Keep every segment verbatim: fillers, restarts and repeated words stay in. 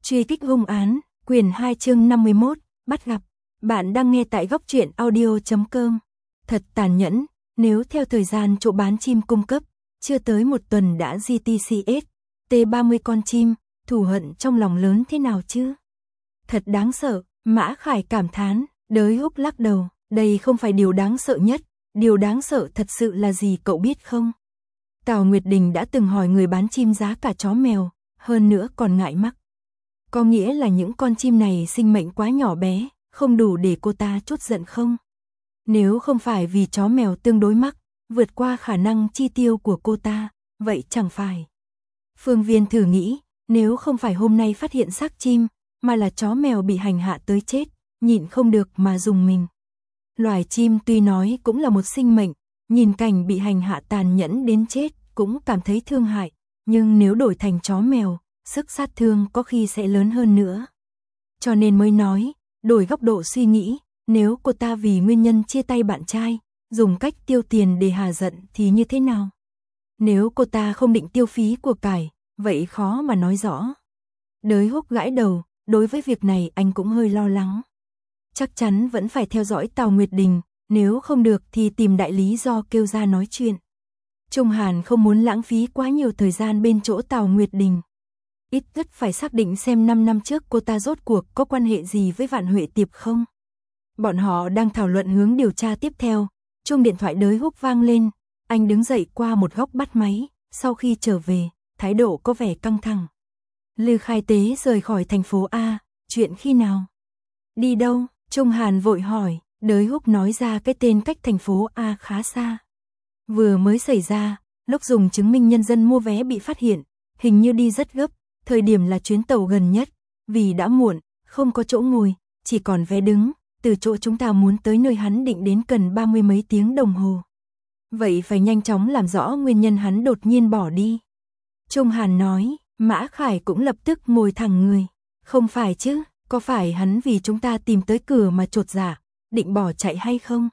Truy kích hung án, quyển hai chương năm mươi mốt, bắt gặp. Bạn đang nghe tại góc truyện audio chấm com. Thật tàn nhẫn, nếu theo thời gian chỗ bán chim cung cấp, chưa tới một tuần đã giê tê xê ét, T ba mươi con chim, thù hận trong lòng lớn thế nào chứ? Thật đáng sợ, Mã Khải cảm thán, Đới Húc lắc đầu, đây không phải điều đáng sợ nhất, điều đáng sợ thật sự là gì cậu biết không? Tào Nguyệt Đình đã từng hỏi người bán chim giá cả chó mèo, hơn nữa còn ngại mắc. Có nghĩa là những con chim này sinh mệnh quá nhỏ bé, không đủ để cô ta trút giận không? Nếu không phải vì chó mèo tương đối mắc, vượt qua khả năng chi tiêu của cô ta, vậy chẳng phải. Phương Viên thử nghĩ, nếu không phải hôm nay phát hiện xác chim, mà là chó mèo bị hành hạ tới chết, nhịn không được mà dùng mình. Loài chim tuy nói cũng là một sinh mệnh, nhìn cảnh bị hành hạ tàn nhẫn đến chết, cũng cảm thấy thương hại, nhưng nếu đổi thành chó mèo, sức sát thương có khi sẽ lớn hơn nữa. Cho nên mới nói, đổi góc độ suy nghĩ, nếu cô ta vì nguyên nhân chia tay bạn trai, dùng cách tiêu tiền để hà giận thì như thế nào? Nếu cô ta không định tiêu phí của cải, vậy khó mà nói rõ. Đới Húc gãi đầu, đối với việc này anh cũng hơi lo lắng. Chắc chắn vẫn phải theo dõi Tào Nguyệt Đình, nếu không được thì tìm đại lý do kêu ra nói chuyện. Trung Hàn không muốn lãng phí quá nhiều thời gian bên chỗ Tào Nguyệt Đình. Ít nhất phải xác định xem năm năm trước cô ta rốt cuộc có quan hệ gì với Vạn Huệ Tiệp không. Bọn họ đang thảo luận hướng điều tra tiếp theo, chuông điện thoại Đới Húc vang lên, anh đứng dậy qua một góc bắt máy, sau khi trở về, thái độ có vẻ căng thẳng. Lư Khai Tế rời khỏi thành phố A, chuyện khi nào? Đi đâu? Trung Hàn vội hỏi, Đới Húc nói ra cái tên cách thành phố A khá xa. Vừa mới xảy ra, lúc dùng chứng minh nhân dân mua vé bị phát hiện, hình như đi rất gấp, thời điểm là chuyến tàu gần nhất, vì đã muộn, không có chỗ ngồi, chỉ còn vé đứng, từ chỗ chúng ta muốn tới nơi hắn định đến cần ba mươi mấy tiếng đồng hồ. Vậy phải nhanh chóng làm rõ nguyên nhân hắn đột nhiên bỏ đi. Trung Hàn nói, Mã Khải cũng lập tức ngồi thẳng người. Không phải chứ, có phải hắn vì chúng ta tìm tới cửa mà chột dạ, định bỏ chạy hay không?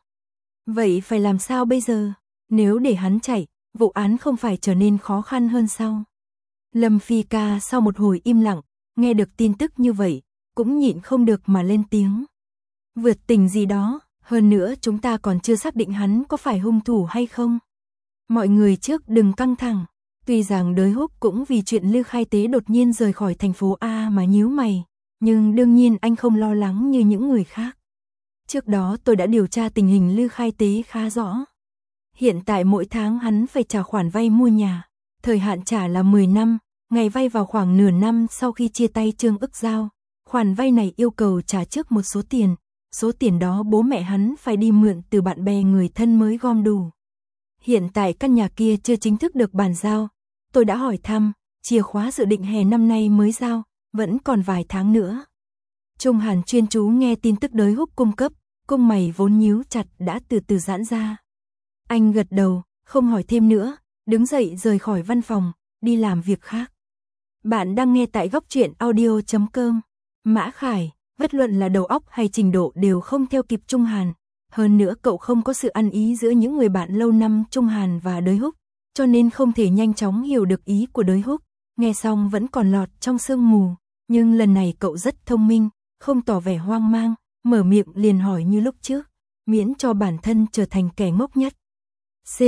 Vậy phải làm sao bây giờ? Nếu để hắn chạy, vụ án không phải trở nên khó khăn hơn sao? Lâm Phi Ca sau một hồi im lặng, nghe được tin tức như vậy, cũng nhịn không được mà lên tiếng. Vượt tình gì đó, hơn nữa chúng ta còn chưa xác định hắn có phải hung thủ hay không. Mọi người trước đừng căng thẳng, tuy rằng Đới Húc cũng vì chuyện Lư Khai Tế đột nhiên rời khỏi thành phố A mà nhíu mày, nhưng đương nhiên anh không lo lắng như những người khác. Trước đó tôi đã điều tra tình hình Lư Khai Tế khá rõ. Hiện tại mỗi tháng hắn phải trả khoản vay mua nhà, thời hạn trả là mười năm, ngày vay vào khoảng nửa năm sau khi chia tay Trương Ức Giao. Khoản vay này yêu cầu trả trước một số tiền, số tiền đó bố mẹ hắn phải đi mượn từ bạn bè người thân mới gom đủ. Hiện tại căn nhà kia chưa chính thức được bàn giao, tôi đã hỏi thăm, chìa khóa dự định hè năm nay mới giao, vẫn còn vài tháng nữa. Trung Hàn chuyên chú nghe tin tức Đới Húc cung cấp, cung mày vốn nhíu chặt đã từ từ giãn ra. Anh gật đầu, không hỏi thêm nữa, đứng dậy rời khỏi văn phòng, đi làm việc khác. Bạn đang nghe tại góc truyện audio chấm com. Mã Khải, bất luận là đầu óc hay trình độ đều không theo kịp Trung Hàn. Hơn nữa cậu không có sự ăn ý giữa những người bạn lâu năm Trung Hàn và Đới Húc, cho nên không thể nhanh chóng hiểu được ý của Đới Húc. Nghe xong vẫn còn lọt trong sương mù, nhưng lần này cậu rất thông minh, không tỏ vẻ hoang mang, mở miệng liền hỏi như lúc trước, miễn cho bản thân trở thành kẻ ngốc nhất. C,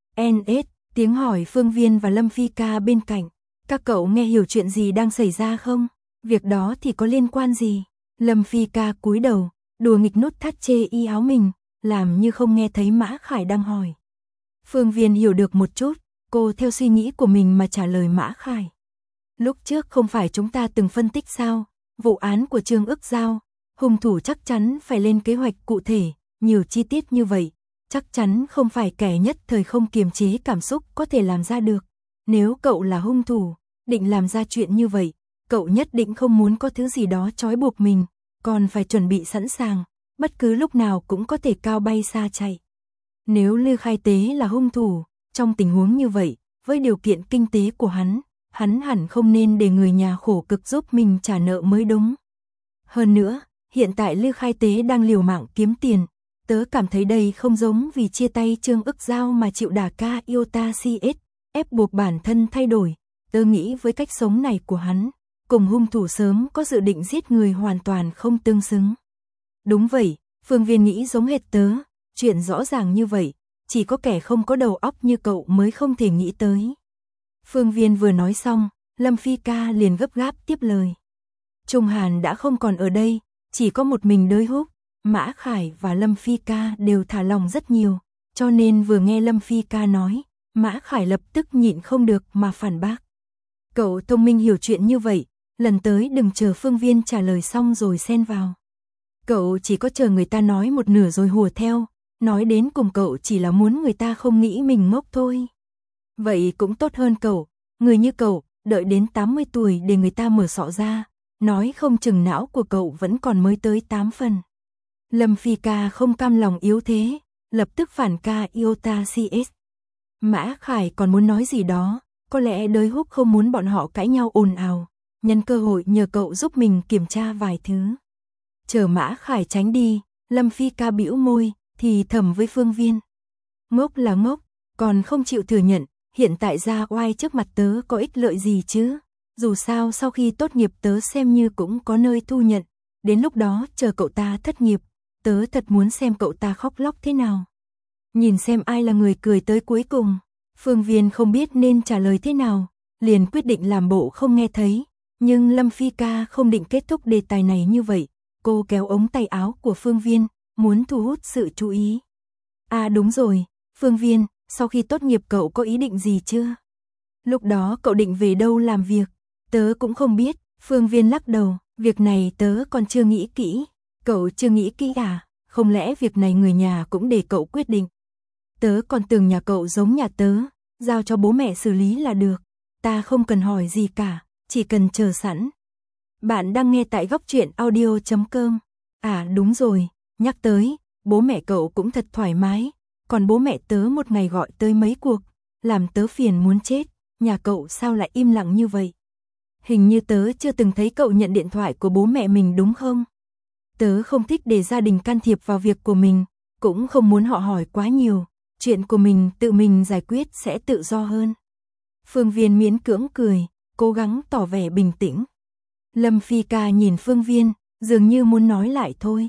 N S, tiếng hỏi Phương Viên và Lâm Phi Ca bên cạnh. Các cậu nghe hiểu chuyện gì đang xảy ra không? Việc đó thì có liên quan gì? Lâm Phi Ca cúi đầu, đùa nghịch nút thắt chê y áo mình, làm như không nghe thấy Mã Khải đang hỏi. Phương Viên hiểu được một chút, cô theo suy nghĩ của mình mà trả lời Mã Khải. Lúc trước không phải chúng ta từng phân tích sao? Vụ án của Trương Ức Giao, hung thủ chắc chắn phải lên kế hoạch cụ thể, nhiều chi tiết như vậy, chắc chắn không phải kẻ nhất thời không kiềm chế cảm xúc có thể làm ra được. Nếu cậu là hung thủ, định làm ra chuyện như vậy, cậu nhất định không muốn có thứ gì đó trói buộc mình, còn phải chuẩn bị sẵn sàng, bất cứ lúc nào cũng có thể cao bay xa chạy. Nếu Lư Khai Tế là hung thủ, trong tình huống như vậy, với điều kiện kinh tế của hắn, hắn hẳn không nên để người nhà khổ cực giúp mình trả nợ mới đúng. Hơn nữa, hiện tại Lư Khai Tế đang liều mạng kiếm tiền, tớ cảm thấy đây không giống vì chia tay Trương Ức Giao mà chịu đả ca Iota xê ét, ép buộc bản thân thay đổi. Tớ nghĩ với cách sống này của hắn, cùng hung thủ sớm có dự định giết người hoàn toàn không tương xứng. Đúng vậy, Phương Viên nghĩ giống hệt tớ, chuyện rõ ràng như vậy, chỉ có kẻ không có đầu óc như cậu mới không thể nghĩ tới. Phương Viên vừa nói xong, Lâm Phi ca liền gấp gáp tiếp lời. Trung Hàn đã không còn ở đây, chỉ có một mình Đới Húc, Mã Khải và Lâm Phi ca đều thả lòng rất nhiều, cho nên vừa nghe Lâm Phi ca nói, Mã Khải lập tức nhịn không được mà phản bác. Cậu thông minh hiểu chuyện như vậy, lần tới đừng chờ Phương Viên trả lời xong rồi xen vào. Cậu chỉ có chờ người ta nói một nửa rồi hùa theo, nói đến cùng cậu chỉ là muốn người ta không nghĩ mình ngốc thôi. Vậy cũng tốt hơn cậu, người như cậu, đợi đến tám mươi tuổi để người ta mở sọ ra, nói không chừng não của cậu vẫn còn mới tới tám phần. Lâm Phi ca không cam lòng yếu thế, lập tức phản ca Iota xê ét. Mã Khải còn muốn nói gì đó, có lẽ Đới Húc không muốn bọn họ cãi nhau ồn ào, nhân cơ hội nhờ cậu giúp mình kiểm tra vài thứ. Chờ Mã Khải tránh đi, Lâm Phi ca bĩu môi, thì thầm với Phương Viên. Ngốc là ngốc, còn không chịu thừa nhận, hiện tại ra oai trước mặt tớ có ích lợi gì chứ, dù sao sau khi tốt nghiệp tớ xem như cũng có nơi thu nhận, đến lúc đó chờ cậu ta thất nghiệp, tớ thật muốn xem cậu ta khóc lóc thế nào. Nhìn xem ai là người cười tới cuối cùng, Phương Viên không biết nên trả lời thế nào, liền quyết định làm bộ không nghe thấy, nhưng Lâm Phi ca không định kết thúc đề tài này như vậy, cô kéo ống tay áo của Phương Viên, muốn thu hút sự chú ý. À đúng rồi, Phương Viên, sau khi tốt nghiệp cậu có ý định gì chưa? Lúc đó cậu định về đâu làm việc? Tớ cũng không biết, Phương Viên lắc đầu, việc này tớ còn chưa nghĩ kỹ. Cậu chưa nghĩ kỹ à? Không lẽ việc này người nhà cũng để cậu quyết định? Tớ còn tưởng nhà cậu giống nhà tớ, giao cho bố mẹ xử lý là được. Ta không cần hỏi gì cả, chỉ cần chờ sẵn. Bạn đang nghe tại góc truyện audio chấm com. À đúng rồi, nhắc tới, bố mẹ cậu cũng thật thoải mái, còn bố mẹ tớ một ngày gọi tới mấy cuộc, làm tớ phiền muốn chết, nhà cậu sao lại im lặng như vậy? Hình như tớ chưa từng thấy cậu nhận điện thoại của bố mẹ mình đúng không? Tớ không thích để gia đình can thiệp vào việc của mình, cũng không muốn họ hỏi quá nhiều, chuyện của mình tự mình giải quyết sẽ tự do hơn. Phương Viên miễn cưỡng cười, cố gắng tỏ vẻ bình tĩnh. Lâm Phi ca nhìn Phương Viên, dường như muốn nói lại thôi.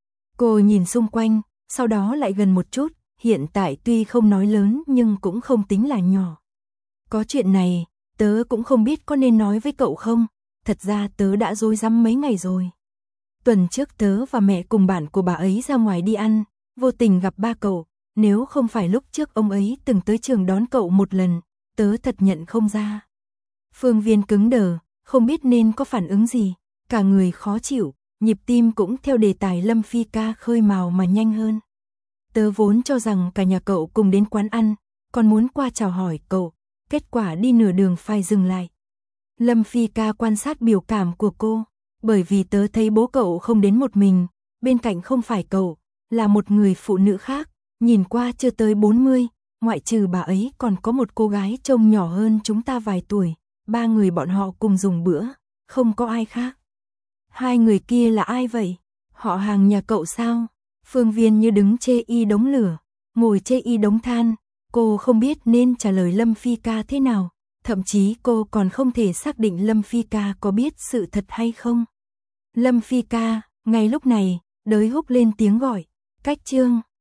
Cô nhìn xung quanh, sau đó lại gần một chút, hiện tại tuy không nói lớn nhưng cũng không tính là nhỏ. Có chuyện này, tớ cũng không biết có nên nói với cậu không, thật ra tớ đã rối rắm mấy ngày rồi. Tuần trước tớ và mẹ cùng bạn của bà ấy ra ngoài đi ăn, vô tình gặp ba cậu, nếu không phải lúc trước ông ấy từng tới trường đón cậu một lần, tớ thật nhận không ra. Phương Viên cứng đờ, không biết nên có phản ứng gì, cả người khó chịu, nhịp tim cũng theo đề tài Lâm Phi ca khơi mào mà nhanh hơn. Tớ vốn cho rằng cả nhà cậu cùng đến quán ăn, còn muốn qua chào hỏi cậu, kết quả đi nửa đường phải dừng lại. Lâm Phi ca quan sát biểu cảm của cô, bởi vì tớ thấy bố cậu không đến một mình, bên cạnh không phải cậu, là một người phụ nữ khác, nhìn qua chưa tới bốn mươi, ngoại trừ bà ấy còn có một cô gái trông nhỏ hơn chúng ta vài tuổi, ba người bọn họ cùng dùng bữa, không có ai khác. Hai người kia là ai vậy? Họ hàng nhà cậu sao? Phương Viên như đứng chê y đống lửa, ngồi chê y đống than, cô không biết nên trả lời Lâm Phi ca thế nào, thậm chí cô còn không thể xác định Lâm Phi ca có biết sự thật hay không. Lâm Phi ca, ngay lúc này, Đới Húc lên tiếng gọi, Cách Trương.